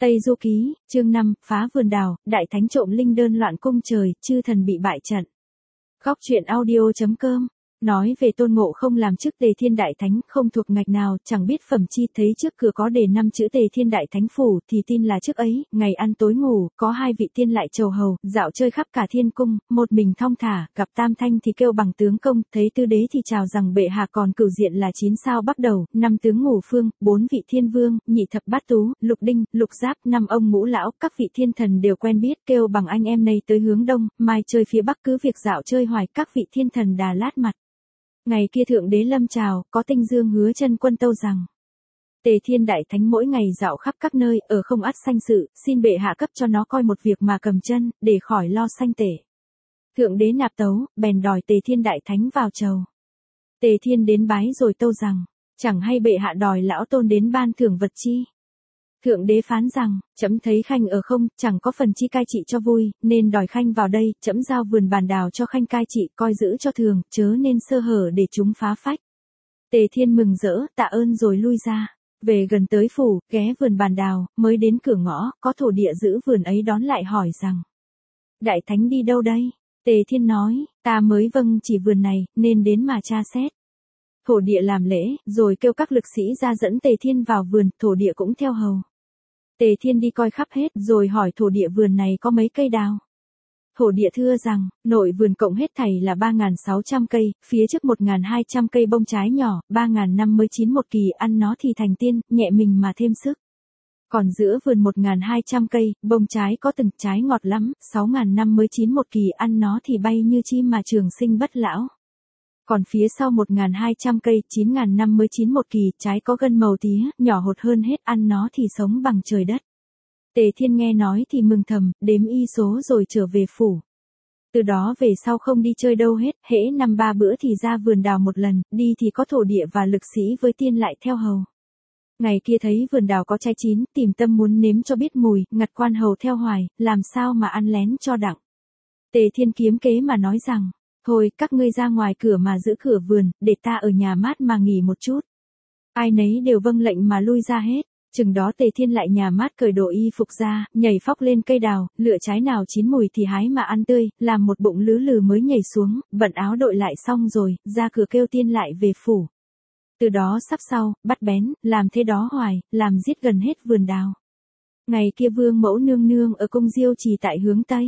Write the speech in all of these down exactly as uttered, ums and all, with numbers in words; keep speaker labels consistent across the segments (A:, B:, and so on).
A: Tây Du Ký, chương năm, phá vườn đào, đại thánh trộm linh đơn loạn cung trời, chư thần bị bại trận. Góc truyện audio.com nói về Tôn Ngộ Không làm chức Tề Thiên Đại Thánh, không thuộc ngạch nào, chẳng biết phẩm chi, thấy trước cửa có đề năm chữ Tề Thiên Đại Thánh phủ, thì tin là trước ấy, ngày ăn tối ngủ, có hai vị tiên lại chầu hầu, dạo chơi khắp cả thiên cung, một mình thong thả, gặp Tam Thanh thì kêu bằng tướng công, thấy Tư Đế thì chào rằng bệ hạ còn cửu diện là chín sao bắt đầu, năm tướng ngũ phương, bốn vị thiên vương, nhị thập bát tú, lục đinh, lục giáp, năm ông ngũ lão, các vị thiên thần đều quen biết, kêu bằng anh em này tới hướng đông, mai chơi phía bắc cứ việc dạo chơi hoài, các vị thiên thần đà lát mặt. Ngày kia Thượng Đế lâm chào, có Tinh Dương hứa chân quân tâu rằng: Tề Thiên Đại Thánh mỗi ngày dạo khắp các nơi, ở không ắt sanh sự, xin bệ hạ cấp cho nó coi một việc mà cầm chân, để khỏi lo sanh tể. Thượng Đế nạp tấu, bèn đòi Tề Thiên Đại Thánh vào chầu. Tề Thiên đến bái rồi tâu rằng: chẳng hay bệ hạ đòi lão tôn đến ban thưởng vật chi. Thượng Đế phán rằng: trẫm thấy khanh ở không, chẳng có phần chi cai trị cho vui, nên đòi khanh vào đây, trẫm giao vườn bàn đào cho khanh cai trị, coi giữ cho thường, chớ nên sơ hở để chúng phá phách. Tề Thiên mừng rỡ, tạ ơn rồi lui ra. Về gần tới phủ, ghé vườn bàn đào, mới đến cửa ngõ, có thổ địa giữ vườn ấy đón lại hỏi rằng: Đại Thánh đi đâu đây? Tề Thiên nói: ta mới vâng chỉ vườn này, nên đến mà tra xét. Thổ địa làm lễ, rồi kêu các lực sĩ ra dẫn Tề Thiên vào vườn, thổ địa cũng theo hầu. Tề Thiên đi coi khắp hết, rồi hỏi thổ địa vườn này có mấy cây đào. Thổ địa thưa rằng, nội vườn cộng hết thảy là ba nghìn sáu trăm cây, phía trước một nghìn hai trăm cây bông trái nhỏ, ba nghìn năm mới chín một kỳ, ăn nó thì thành tiên, nhẹ mình mà thêm sức. Còn giữa vườn một nghìn hai trăm cây, bông trái có từng trái ngọt lắm, sáu nghìn năm mới chín một kỳ, ăn nó thì bay như chim mà trường sinh bất lão. Còn phía sau một nghìn hai trăm cây, chín nghìn năm mới chín một kỳ, trái có gân màu tía, nhỏ hột hơn hết, ăn nó thì sống bằng trời đất. Tề Thiên nghe nói thì mừng thầm, đếm y số rồi trở về phủ. Từ đó về sau không đi chơi đâu hết, hễ năm ba bữa thì ra vườn đào một lần, đi thì có thổ địa và lực sĩ với tiên lại theo hầu. Ngày kia thấy vườn đào có trái chín, tìm tâm muốn nếm cho biết mùi, ngặt quan hầu theo hoài, làm sao mà ăn lén cho đặng. Tề Thiên kiếm kế mà nói rằng: thôi, các ngươi ra ngoài cửa mà giữ cửa vườn, để ta ở nhà mát mà nghỉ một chút. Ai nấy đều vâng lệnh mà lui ra hết. Chừng đó Tề Thiên lại nhà mát cởi đồ y phục ra, nhảy phóc lên cây đào, lựa trái nào chín mùi thì hái mà ăn tươi, làm một bụng lứ lừ mới nhảy xuống, bận áo đội lại xong rồi, ra cửa kêu tiên lại về phủ. Từ đó sắp sau, bắt bén, làm thế đó hoài, làm giết gần hết vườn đào. Ngày kia Vương Mẫu nương nương ở cung Diêu Trì tại hướng Tây.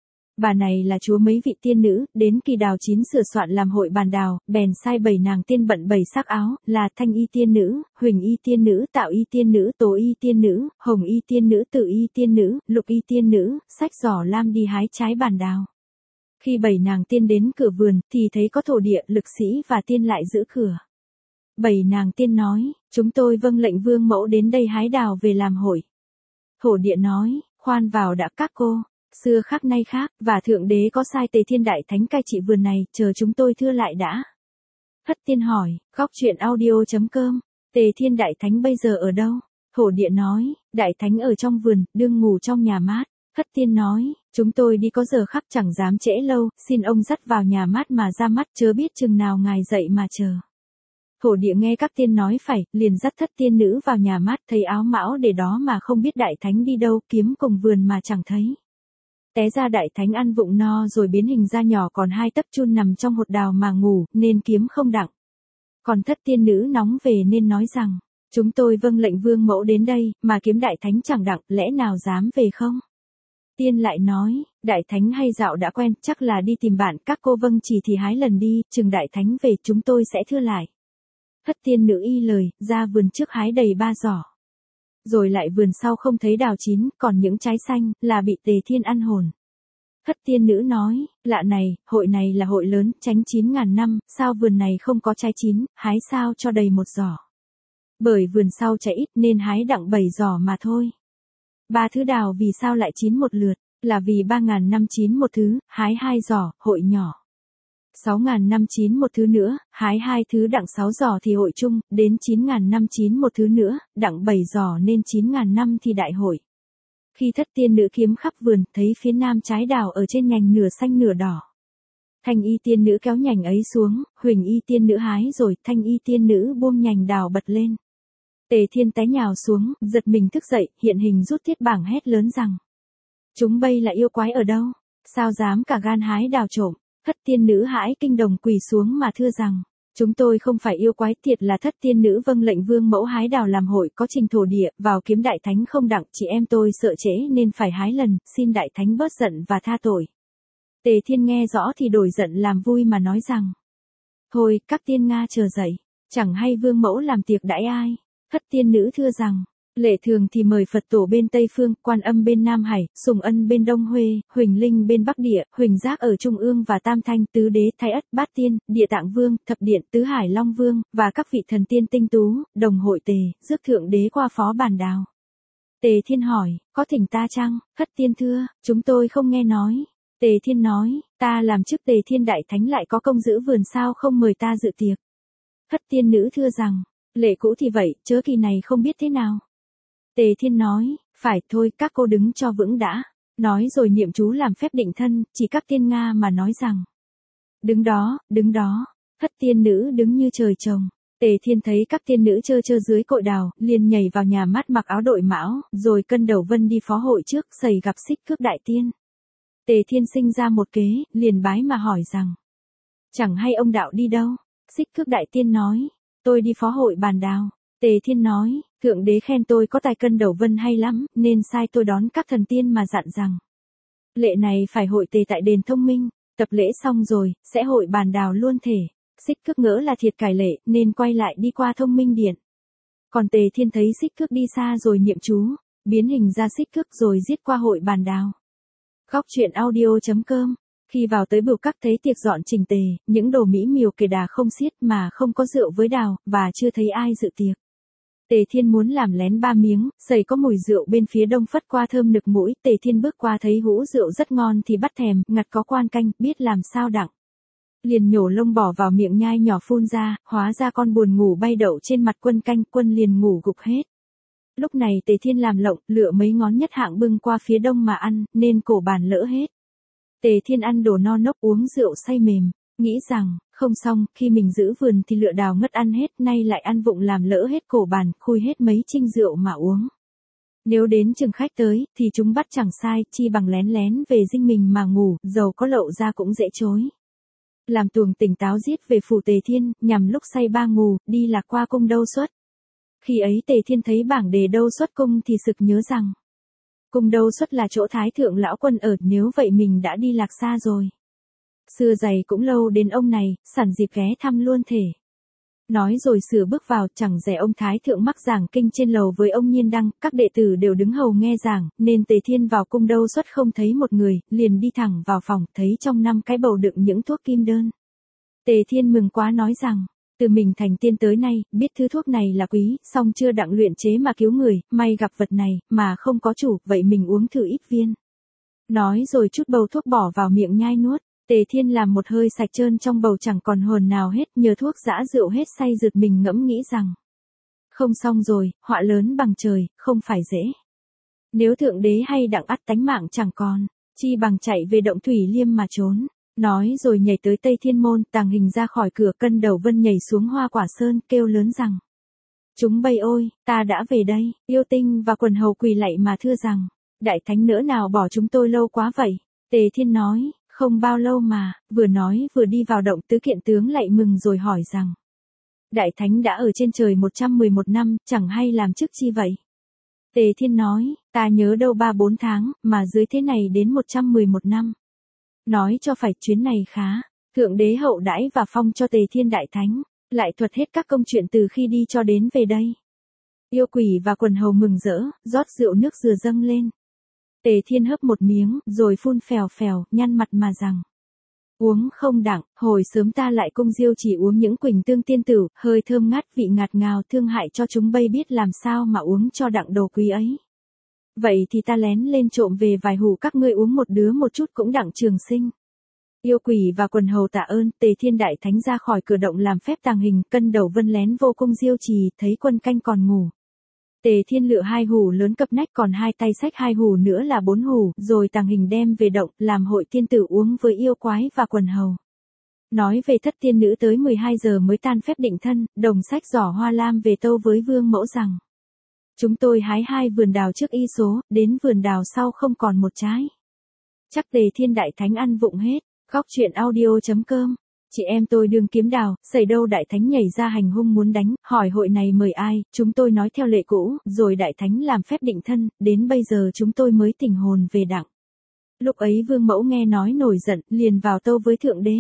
A: Bà này là chúa mấy vị tiên nữ, đến kỳ đào chín sửa soạn làm hội bàn đào, bèn sai bảy nàng tiên bận bảy sắc áo, là Thanh Y tiên nữ, Huỳnh Y tiên nữ, Tạo Y tiên nữ, Tố Y tiên nữ, Hồng Y tiên nữ, Tử Y tiên nữ, Lục Y tiên nữ, xách giỏ lam đi hái trái bàn đào. Khi bảy nàng tiên đến cửa vườn, thì thấy có thổ địa, lực sĩ và tiên lại giữ cửa. Bảy nàng tiên nói: chúng tôi vâng lệnh Vương Mẫu đến đây hái đào về làm hội. Thổ địa nói: khoan vào đã các cô. Xưa khác nay khác, và Thượng Đế có sai Tề Thiên Đại Thánh cai trị vườn này, chờ chúng tôi thưa lại đã. Hất Tiên hỏi, góc truyện audio.com, Tề Thiên Đại Thánh bây giờ ở đâu? Thổ địa nói, Đại Thánh ở trong vườn, đương ngủ trong nhà mát. Hất Tiên nói, chúng tôi đi có giờ khắc chẳng dám trễ lâu, xin ông dắt vào nhà mát mà ra mắt, chớ biết chừng nào ngài dậy mà chờ. Thổ địa nghe các tiên nói phải, liền dắt Thất tiên nữ vào nhà mát, thấy áo mão để đó mà không biết Đại Thánh đi đâu, kiếm cùng vườn mà chẳng thấy. Té ra Đại Thánh ăn vụng no rồi biến hình ra nhỏ còn hai tấc chun nằm trong hột đào mà ngủ, nên kiếm không đặng. Còn Thất tiên nữ nóng về nên nói rằng, chúng tôi vâng lệnh Vương Mẫu đến đây, mà kiếm Đại Thánh chẳng đặng, lẽ nào dám về không? Tiên lại nói, Đại Thánh hay dạo đã quen, chắc là đi tìm bạn, các cô vâng chỉ thì hái lần đi, chừng Đại Thánh về chúng tôi sẽ thưa lại. Thất tiên nữ y lời, ra vườn trước hái đầy ba giỏ. Rồi lại vườn sau không thấy đào chín, còn những trái xanh, là bị Tề Thiên ăn hồn. Thất tiên nữ nói, lạ này, hội này là hội lớn, tránh chín ngàn năm, sao vườn này không có trái chín, hái sao cho đầy một giỏ. Bởi vườn sau trái ít nên hái đặng bảy giỏ mà thôi. Ba thứ đào vì sao lại chín một lượt, là vì ba ngàn năm chín một thứ, hái hai giỏ, hội nhỏ. Sáu ngàn năm chín một thứ nữa, hái hai thứ đặng sáu giỏ thì hội chung, đến chín ngàn năm chín một thứ nữa, đặng bảy giỏ nên chín ngàn năm thì đại hội. Khi Thất tiên nữ kiếm khắp vườn, thấy phía nam trái đào ở trên nhành nửa xanh nửa đỏ. Thanh Y tiên nữ kéo nhành ấy xuống, Huỳnh Y tiên nữ hái rồi, Thanh Y tiên nữ buông nhành đào bật lên. Tề Thiên té nhào xuống, giật mình thức dậy, hiện hình rút thiết bảng hét lớn rằng. Chúng bây là yêu quái ở đâu? Sao dám cả gan hái đào trộm? Thất tiên nữ hãi kinh đồng quỳ xuống mà thưa rằng. Chúng tôi không phải yêu quái, thiệt là thất tiên nữ vâng lệnh vương mẫu hái đào làm hội có trình thổ địa, vào kiếm đại thánh không đặng, chị em tôi sợ trễ nên phải hái lần, xin đại thánh bớt giận và tha tội. Tề Thiên nghe rõ thì đổi giận làm vui mà nói rằng. Thôi, các tiên Nga chờ dậy, chẳng hay vương mẫu làm tiệc đãi ai. Thất tiên nữ thưa rằng. Lệ thường thì mời Phật tổ bên Tây Phương, Quan Âm bên Nam Hải, Sùng Ân bên Đông Huê, Huỳnh Linh bên Bắc Địa, Huỳnh Giác ở Trung ương và Tam Thanh, Tứ Đế, Thái Ất, Bát Tiên, Địa Tạng Vương, Thập Điện, Tứ Hải Long Vương, và các vị thần tiên tinh tú, đồng hội tề, rước thượng đế qua phó bàn đào. Tề Thiên hỏi, có thỉnh ta chăng? Thất tiên thưa, chúng tôi không nghe nói. Tề Thiên nói, ta làm chức Tề Thiên đại thánh lại có công giữ vườn sao không mời ta dự tiệc. Thất tiên nữ thưa rằng, lệ cũ thì vậy, chớ kỳ này không biết thế nào. Tề Thiên nói, phải thôi các cô đứng cho vững đã. Nói rồi niệm chú làm phép định thân, chỉ các tiên Nga mà nói rằng. Đứng đó, đứng đó. Thất tiên nữ đứng như trời trồng. Tề Thiên thấy các tiên nữ chơ chơ dưới cội đào, liền nhảy vào nhà mát mặc áo đội mão, rồi cân đầu vân đi phó hội trước, sầy gặp Xích Cước đại tiên. Tề Thiên sinh ra một kế, liền bái mà hỏi rằng. Chẳng hay ông đạo đi đâu? Xích Cước đại tiên nói, tôi đi phó hội bàn đào. Tề Thiên nói, thượng đế khen tôi có tài cân đầu vân hay lắm, nên sai tôi đón các thần tiên mà dặn rằng. Lệ này phải hội tề tại đền Thông Minh, tập lễ xong rồi, sẽ hội bàn đào luôn thể. Xích Cước ngỡ là thiệt cải lệ, nên quay lại đi qua Thông Minh điện. Còn Tề Thiên thấy Xích Cước đi xa rồi niệm chú, biến hình ra Xích Cước rồi giết qua hội bàn đào. Góc truyện audio chấm com. Khi vào tới bửu các thấy tiệc dọn chỉnh tề, những đồ mỹ miều kể đà không xiết mà không có rượu với đào, và chưa thấy ai dự tiệc. Tề Thiên muốn làm lén ba miếng, sầy có mùi rượu bên phía đông phất qua thơm nực mũi, Tề Thiên bước qua thấy hũ rượu rất ngon thì bắt thèm, ngặt có quan canh, biết làm sao đặng. Liền nhổ lông bỏ vào miệng nhai nhỏ phun ra, hóa ra con buồn ngủ bay đậu trên mặt quân canh, quân liền ngủ gục hết. Lúc này Tề Thiên làm lộng, lựa mấy ngón nhất hạng bưng qua phía đông mà ăn, nên cổ bàn lỡ hết. Tề Thiên ăn đồ no nốc uống rượu say mềm, nghĩ rằng, không xong, khi mình giữ vườn thì lựa đào ngất ăn hết, nay lại ăn vụng làm lỡ hết cổ bàn, khui hết mấy chinh rượu mà uống. Nếu đến chừng khách tới, thì chúng bắt chẳng sai, chi bằng lén lén về dinh mình mà ngủ, dầu có lậu ra cũng dễ chối. Làm tuồng tỉnh táo giết về phủ Tề Thiên, nhằm lúc say ba ngủ, đi lạc qua cung Đâu Xuất. Khi ấy Tề Thiên thấy bảng đề Đâu Xuất cung thì sực nhớ rằng. Cung Đâu Xuất là chỗ Thái Thượng Lão Quân ở, nếu vậy mình đã đi lạc xa rồi. Xưa dày cũng lâu đến ông này, sẵn dịp ghé thăm luôn thể. Nói rồi sửa bước vào, chẳng dè ông Thái Thượng mắc giảng kinh trên lầu với ông Nhiên Đăng, các đệ tử đều đứng hầu nghe giảng, nên Tề Thiên vào cung Đâu Xuất không thấy một người, liền đi thẳng vào phòng, thấy trong năm cái bầu đựng những thuốc kim đơn. Tề Thiên mừng quá nói rằng, từ mình thành tiên tới nay, biết thứ thuốc này là quý, song chưa đặng luyện chế mà cứu người, may gặp vật này, mà không có chủ, vậy mình uống thử ít viên. Nói rồi chút bầu thuốc bỏ vào miệng nhai nuốt. Tề Thiên làm một hơi sạch trơn trong bầu chẳng còn hồn nào hết, nhờ thuốc dã rượu hết say rượt mình ngẫm nghĩ rằng. Không xong rồi, họa lớn bằng trời, không phải dễ. Nếu thượng đế hay đặng ắt tánh mạng chẳng còn, chi bằng chạy về động Thủy Liêm mà trốn. Nói rồi nhảy tới Tây Thiên Môn, tàng hình ra khỏi cửa, cân đầu vân nhảy xuống Hoa Quả Sơn, kêu lớn rằng. Chúng bay ôi, ta đã về đây, yêu tinh và quần hầu quỳ lạy mà thưa rằng. Đại thánh nỡ nào bỏ chúng tôi lâu quá vậy? Tề Thiên nói. Không bao lâu mà, vừa nói vừa đi vào động Tứ Kiện tướng lạy mừng rồi hỏi rằng. Đại thánh đã ở trên trời một trăm mười một năm, chẳng hay làm chức chi vậy? Tề Thiên nói, ta nhớ đâu ba bốn tháng, mà dưới thế này đến một trăm mười một năm. Nói cho phải chuyến này khá, thượng đế hậu đãi và phong cho Tề Thiên đại thánh, lại thuật hết các công chuyện từ khi đi cho đến về đây. Yêu quỷ và quần hầu mừng rỡ, rót rượu nước dừa dâng lên. Tề Thiên hớp một miếng, rồi phun phèo phèo, nhăn mặt mà rằng. Uống không đặng, hồi sớm ta lại cung diêu chỉ uống những quỳnh tương tiên tử, hơi thơm ngát vị ngạt ngào thương hại cho chúng bây biết làm sao mà uống cho đặng đồ quý ấy. Vậy thì ta lén lên trộm về vài hũ các ngươi uống một đứa một chút cũng đặng trường sinh. Yêu quỷ và quần hầu tạ ơn, Tề Thiên đại thánh ra khỏi cửa động làm phép tàng hình, cân đầu vân lén vô cung diêu trì, thấy quân canh còn ngủ. Tề Thiên lựa hai hũ lớn cập nách còn hai tay xách hai hũ nữa là bốn hũ, rồi tàng hình đem về động, làm hội tiên tử uống với yêu quái và quần hầu. Nói về thất tiên nữ tới mười hai giờ mới tan phép định thân, đồng sách giỏ hoa lam về tâu với vương mẫu rằng. Chúng tôi hái hai vườn đào trước y số, đến vườn đào sau không còn một trái. Chắc Tề Thiên Đại Thánh ăn vụng hết. Góc truyện audio.com. Chị em tôi đương kiếm đào, xảy đâu Đại Thánh nhảy ra hành hung muốn đánh, hỏi hội này mời ai, chúng tôi nói theo lệ cũ, rồi Đại Thánh làm phép định thân, đến bây giờ chúng tôi mới tỉnh hồn về đặng. Lúc ấy vương mẫu nghe nói nổi giận, liền vào tâu với thượng đế.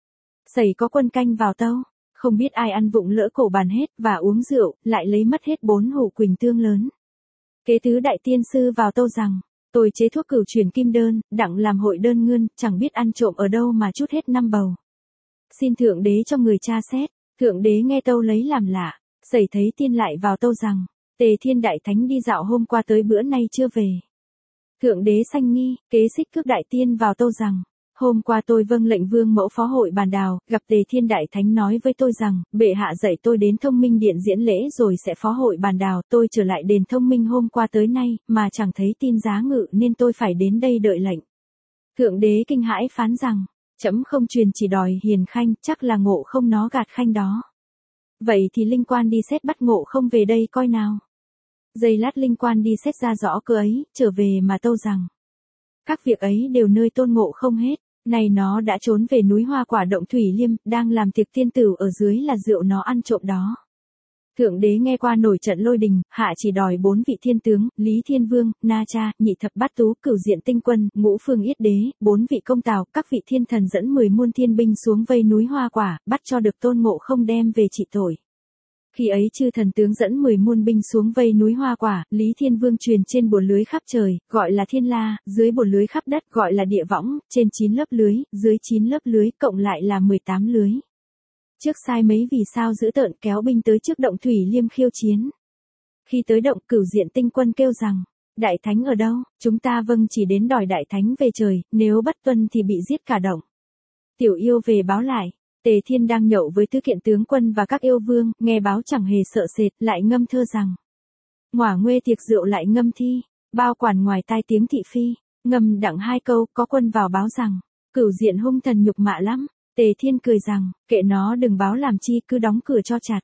A: Xảy có quân canh vào tâu, không biết ai ăn vụng lỡ cổ bàn hết, và uống rượu, lại lấy mất hết bốn hũ quỳnh tương lớn. Kế tứ đại tiên sư vào tâu rằng, tôi chế thuốc cửu truyền kim đơn, đặng làm hội đơn ngươn, chẳng biết ăn trộm ở đâu mà chút hết năm bầu. Xin thượng đế cho người tra xét. Thượng đế nghe tâu lấy làm lạ, xảy thấy tiên lại vào tâu rằng, Tề Thiên Đại Thánh đi dạo hôm qua tới bữa nay chưa về. Thượng đế sanh nghi, kế xích cước đại tiên vào tâu rằng, hôm qua tôi vâng lệnh vương mẫu phó hội bàn đào, gặp Tề Thiên Đại Thánh nói với tôi rằng, bệ hạ dạy tôi đến thông minh điện diễn lễ rồi sẽ phó hội bàn đào, tôi trở lại đền thông minh hôm qua tới nay, mà chẳng thấy tin giá ngự nên tôi phải đến đây đợi lệnh. Thượng đế kinh hãi phán rằng, trẫm không truyền chỉ đòi hiền khanh, chắc là Ngộ Không nó gạt khanh đó. Vậy thì linh quan đi xét bắt Ngộ Không về đây coi nào. Giây lát linh quan đi xét ra rõ cơ ấy, trở về mà tâu rằng, các việc ấy đều nơi tôn Ngộ Không hết. Này nó đã trốn về núi Hoa Quả động Thủy Liêm, đang làm tiệc tiên tử ở dưới là rượu nó ăn trộm đó. Thượng đế nghe qua nổi trận lôi đình, hạ chỉ đòi bốn vị thiên tướng, Lý Thiên Vương, Na Cha, Nhị Thập Bát Tú, Cửu Diện Tinh Quân, Ngũ Phương Yết Đế, bốn vị công tào, các vị thiên thần dẫn mười muôn thiên binh xuống vây núi Hoa Quả, bắt cho được Tôn Ngộ Không đem về trị tội. Khi ấy chư thần tướng dẫn mười muôn binh xuống vây núi Hoa Quả, Lý Thiên Vương truyền trên bồn lưới khắp trời, gọi là thiên la, dưới bồn lưới khắp đất, gọi là địa võng, trên chín lớp lưới, dưới chín lớp lưới, cộng lại là mười tám lưới. Trước sai mấy vì sao giữ tợn kéo binh tới trước động Thủy Liêm khiêu chiến. Khi tới động, Cửu Diện Tinh Quân kêu rằng, Đại Thánh ở đâu, chúng ta vâng chỉ đến đòi Đại Thánh về trời, nếu bất tuân thì bị giết cả động. Tiểu yêu về báo lại. Tề Thiên đang nhậu với tứ kiện tướng quân và các yêu vương, nghe báo chẳng hề sợ sệt, lại ngâm thơ rằng. Ngỏa nguê tiệc rượu lại ngâm thi, bao quản ngoài tai tiếng thị phi, ngâm đặng hai câu, có quân vào báo rằng, Cửu Diện hung thần nhục mạ lắm. Tề Thiên cười rằng, kệ nó đừng báo làm chi, cứ đóng cửa cho chặt.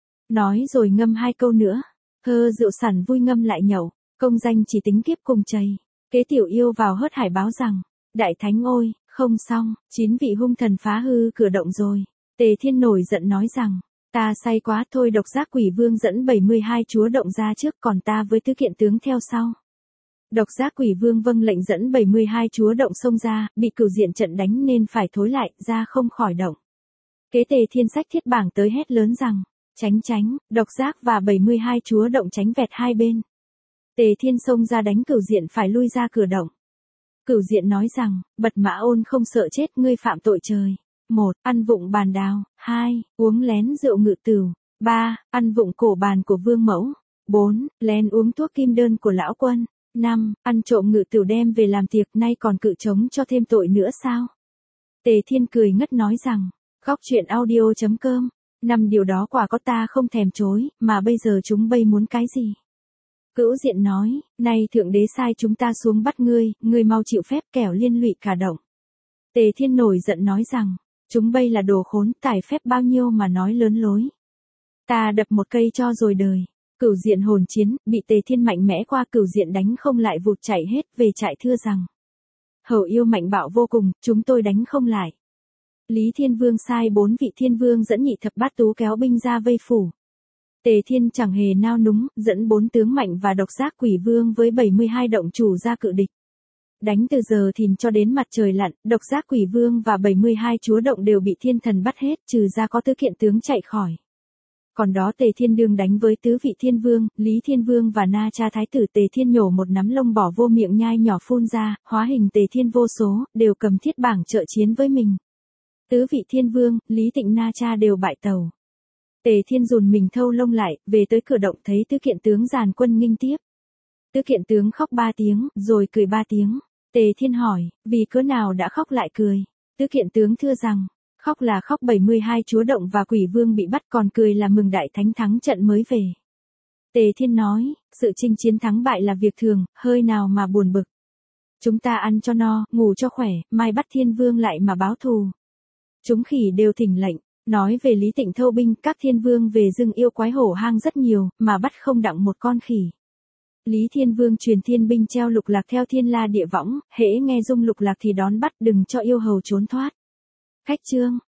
A: Nói rồi ngâm hai câu nữa, thơ rượu sẵn vui ngâm lại nhậu, công danh chỉ tính kiếp cùng chày. Kế tiểu yêu vào hớt hải báo rằng, Đại Thánh ôi, không xong, chín vị hung thần phá hư cửa động rồi. Tề Thiên nổi giận nói rằng, ta say quá thôi, độc giác quỷ vương dẫn bảy mươi hai chúa động ra trước, còn ta với tứ kiện tướng theo sau. Độc giác quỷ vương vâng lệnh dẫn bảy mươi hai chúa động xông ra, bị Cửu Diện trận đánh nên phải thối lại, ra không khỏi động. Kế Tề Thiên sách thiết bảng tới hét lớn rằng, tránh tránh, độc giác và bảy mươi hai chúa động tránh vẹt hai bên. Tề Thiên xông ra đánh Cửu Diện phải lui ra cửa động. Cửu Diện nói rằng, bật mã ôn không sợ chết, ngươi phạm tội trời. một. Ăn vụng bàn đào. hai. Uống lén rượu ngự tửu. ba. Ăn vụng cổ bàn của vương mẫu. bốn. Lén uống thuốc kim đơn của lão quân. năm. Ăn trộm ngự tửu đem về làm tiệc, nay còn cự chống cho thêm tội nữa sao? Tề Thiên cười ngất nói rằng, góc truyện audio.com, năm điều đó quả có ta không thèm chối, mà bây giờ chúng bây muốn cái gì? Cửu Diện nói, nay thượng đế sai chúng ta xuống bắt ngươi, ngươi mau chịu phép kẻo liên lụy cả động. Tề Thiên nổi giận nói rằng, chúng bây là đồ khốn, tải phép bao nhiêu mà nói lớn lối. Ta đập một cây cho rồi đời. Cửu Diện hồn chiến, bị Tề Thiên mạnh mẽ qua, Cửu Diện đánh không lại vụt chạy hết về trại thưa rằng, hầu yêu mạnh bạo vô cùng, chúng tôi đánh không lại. Lý Thiên Vương sai bốn vị thiên vương dẫn Nhị Thập Bát Tú kéo binh ra vây phủ. Tề Thiên chẳng hề nao núng, dẫn bốn tướng mạnh và độc giác quỷ vương với bảy mươi hai động chủ ra cự địch. Đánh từ giờ thìn cho đến mặt trời lặn, độc giác quỷ vương và bảy mươi hai chúa động đều bị thiên thần bắt hết, trừ ra có tứ kiện tướng chạy khỏi. Còn đó Tề Thiên đương đánh với tứ vị thiên vương, Lý Thiên Vương và Na Cha Thái tử. Tề Thiên nhổ một nắm lông bỏ vô miệng nhai nhỏ phun ra, hóa hình Tề Thiên vô số, đều cầm thiết bảng trợ chiến với mình. Tứ vị thiên vương, Lý Tịnh Na Cha đều bại tàu. Tề Thiên dùn mình thâu lông lại, về tới cửa động thấy tứ kiện tướng dàn quân nghinh tiếp. Tứ kiện tướng khóc ba tiếng, rồi cười ba tiếng. Tề Thiên hỏi, vì cớ nào đã khóc lại cười? Tứ kiện tướng thưa rằng, khóc là khóc bảy mươi hai chúa động và quỷ vương bị bắt, còn cười là mừng Đại Thánh thắng trận mới về. Tề Thiên nói, sự chinh chiến thắng bại là việc thường, hơi nào mà buồn bực. Chúng ta ăn cho no, ngủ cho khỏe, mai bắt Thiên Vương lại mà báo thù. Chúng khỉ đều thỉnh lệnh, nói về Lý Tịnh thâu binh, các thiên vương về rừng yêu quái hổ hang rất nhiều, mà bắt không đặng một con khỉ. Lý Thiên Vương truyền thiên binh treo lục lạc theo thiên la địa võng, hễ nghe rung lục lạc thì đón bắt, đừng cho yêu hầu trốn thoát. Khách chương.